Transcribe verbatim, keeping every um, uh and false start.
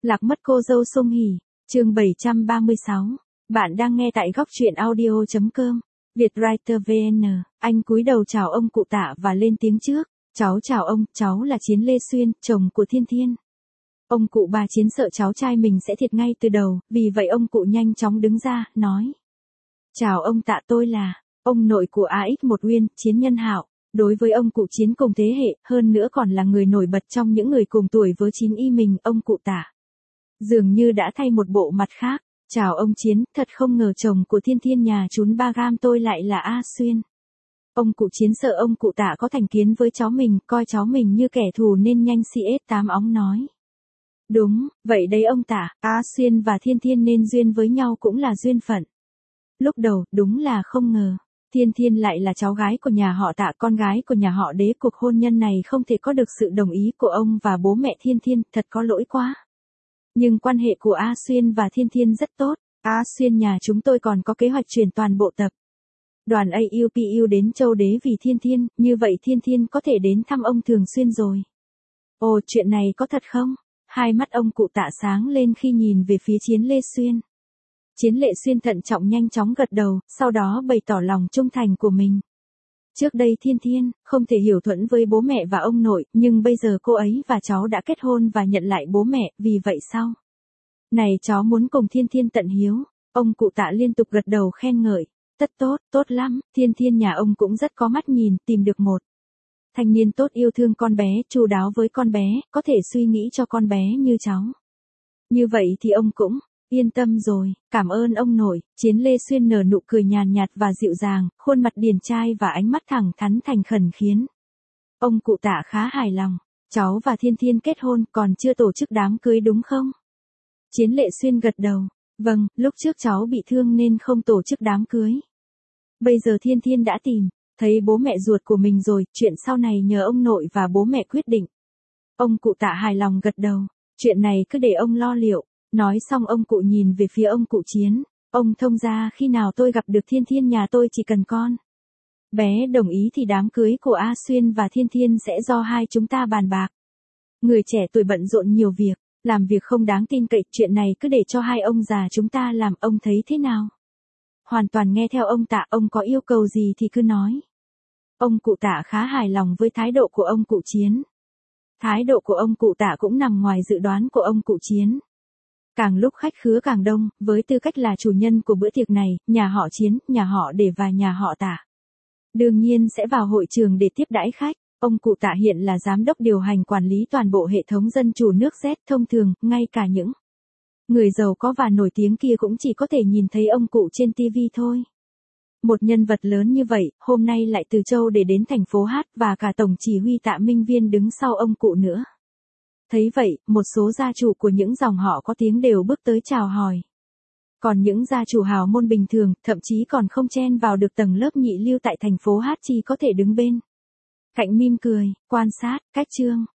Lạc mất cô dâu Song Hỷ, chương bảy trăm ba mươi sáu. Bạn đang nghe tại góc truyện audio chấm com. Vietwriter vê en, anh cúi đầu chào ông cụ Tạ và lên tiếng trước. Cháu chào ông, cháu là Chiến Lê Xuyên, chồng của Thiên Thiên. Ông cụ bà Chiến sợ cháu trai mình sẽ thiệt ngay từ đầu, vì vậy ông cụ nhanh chóng đứng ra, nói. Chào ông Tạ, tôi là ông nội của a ích một Uyên, Chiến Nhân Hạo. Đối với ông cụ Chiến cùng thế hệ, hơn nữa còn là người nổi bật trong những người cùng tuổi với Chín Y mình, ông cụ Tạ dường như đã thay một bộ mặt khác. Chào ông Chiến, thật không ngờ chồng của Thiên Thiên nhà trún ba gam tôi lại là A Xuyên. Ông cụ Chiến sợ ông cụ Tạ có thành kiến với cháu mình, coi cháu mình như kẻ thù nên nhanh xê ét tám óng nói. Đúng, vậy đấy ông Tạ, A Xuyên và Thiên Thiên nên duyên với nhau cũng là duyên phận. Lúc đầu, đúng là không ngờ. Thiên Thiên lại là cháu gái của nhà họ Tạ, con gái của nhà họ Đế. Cuộc hôn nhân này không thể có được sự đồng ý của ông và bố mẹ Thiên Thiên, thật có lỗi quá. Nhưng quan hệ của A Xuyên và Thiên Thiên rất tốt. A Xuyên nhà chúng tôi còn có kế hoạch chuyển toàn bộ tập đoàn a u pê u đến Châu Đế vì Thiên Thiên, như vậy Thiên Thiên có thể đến thăm ông thường xuyên rồi. Ồ, chuyện này có thật không? Hai mắt ông cụ Tạ sáng lên khi nhìn về phía Chiến Lê Xuyên. Chiến Lệ Xuyên thận trọng nhanh chóng gật đầu, sau đó bày tỏ lòng trung thành của mình. Trước đây Thiên Thiên không thể hiểu thuận với bố mẹ và ông nội, nhưng bây giờ cô ấy và cháu đã kết hôn và nhận lại bố mẹ, vì vậy sao? Này cháu muốn cùng Thiên Thiên tận hiếu. Ông cụ Tạ liên tục gật đầu khen ngợi. Tất tốt, tốt lắm, Thiên Thiên nhà ông cũng rất có mắt nhìn, tìm được một thanh niên tốt yêu thương con bé, chu đáo với con bé, có thể suy nghĩ cho con bé như cháu. Như vậy thì ông cũng yên tâm rồi, cảm ơn ông nội. Chiến Lê Xuyên nở nụ cười nhàn nhạt và dịu dàng, khuôn mặt điển trai và ánh mắt thẳng thắn thành khẩn khiến ông cụ Tạ khá hài lòng. Cháu và Thiên Thiên kết hôn, còn chưa tổ chức đám cưới đúng không? Chiến Lệ Xuyên gật đầu. Vâng, lúc trước cháu bị thương nên không tổ chức đám cưới. Bây giờ Thiên Thiên đã tìm thấy bố mẹ ruột của mình rồi, chuyện sau này nhờ ông nội và bố mẹ quyết định. Ông cụ Tạ hài lòng gật đầu. Chuyện này cứ để ông lo liệu. Nói xong ông cụ nhìn về phía ông cụ Chiến. Ông thông ra khi nào tôi gặp được Thiên Thiên nhà tôi chỉ cần con bé đồng ý thì đám cưới của A Xuyên và Thiên Thiên sẽ do hai chúng ta bàn bạc. Người trẻ tuổi bận rộn nhiều việc, làm việc không đáng tin cậy, chuyện này cứ để cho hai ông già chúng ta làm, ông thấy thế nào? Hoàn toàn nghe theo ông Tạ, ông có yêu cầu gì thì cứ nói. Ông cụ Tạ khá hài lòng với thái độ của ông cụ Chiến. Thái độ của ông cụ Tạ cũng nằm ngoài dự đoán của ông cụ Chiến. Càng lúc khách khứa càng đông, với tư cách là chủ nhân của bữa tiệc này, nhà họ Chiến, nhà họ Để và nhà họ Tạ đương nhiên sẽ vào hội trường để tiếp đãi khách. Ông cụ Tạ hiện là giám đốc điều hành quản lý toàn bộ hệ thống dân chủ nước Z. Thông thường, ngay cả những người giàu có và nổi tiếng kia cũng chỉ có thể nhìn thấy ông cụ trên ti vi thôi. Một nhân vật lớn như vậy, hôm nay lại từ Châu để đến thành phố Hát, và cả tổng chỉ huy Tạ Minh Viên đứng sau ông cụ nữa. Thấy vậy, một số gia chủ của những dòng họ có tiếng đều bước tới chào hỏi. Còn những gia chủ hào môn bình thường, thậm chí còn không chen vào được tầng lớp nhị lưu tại thành phố Hát, chỉ có thể đứng bên cạnh mỉm cười, quan sát. Cách chương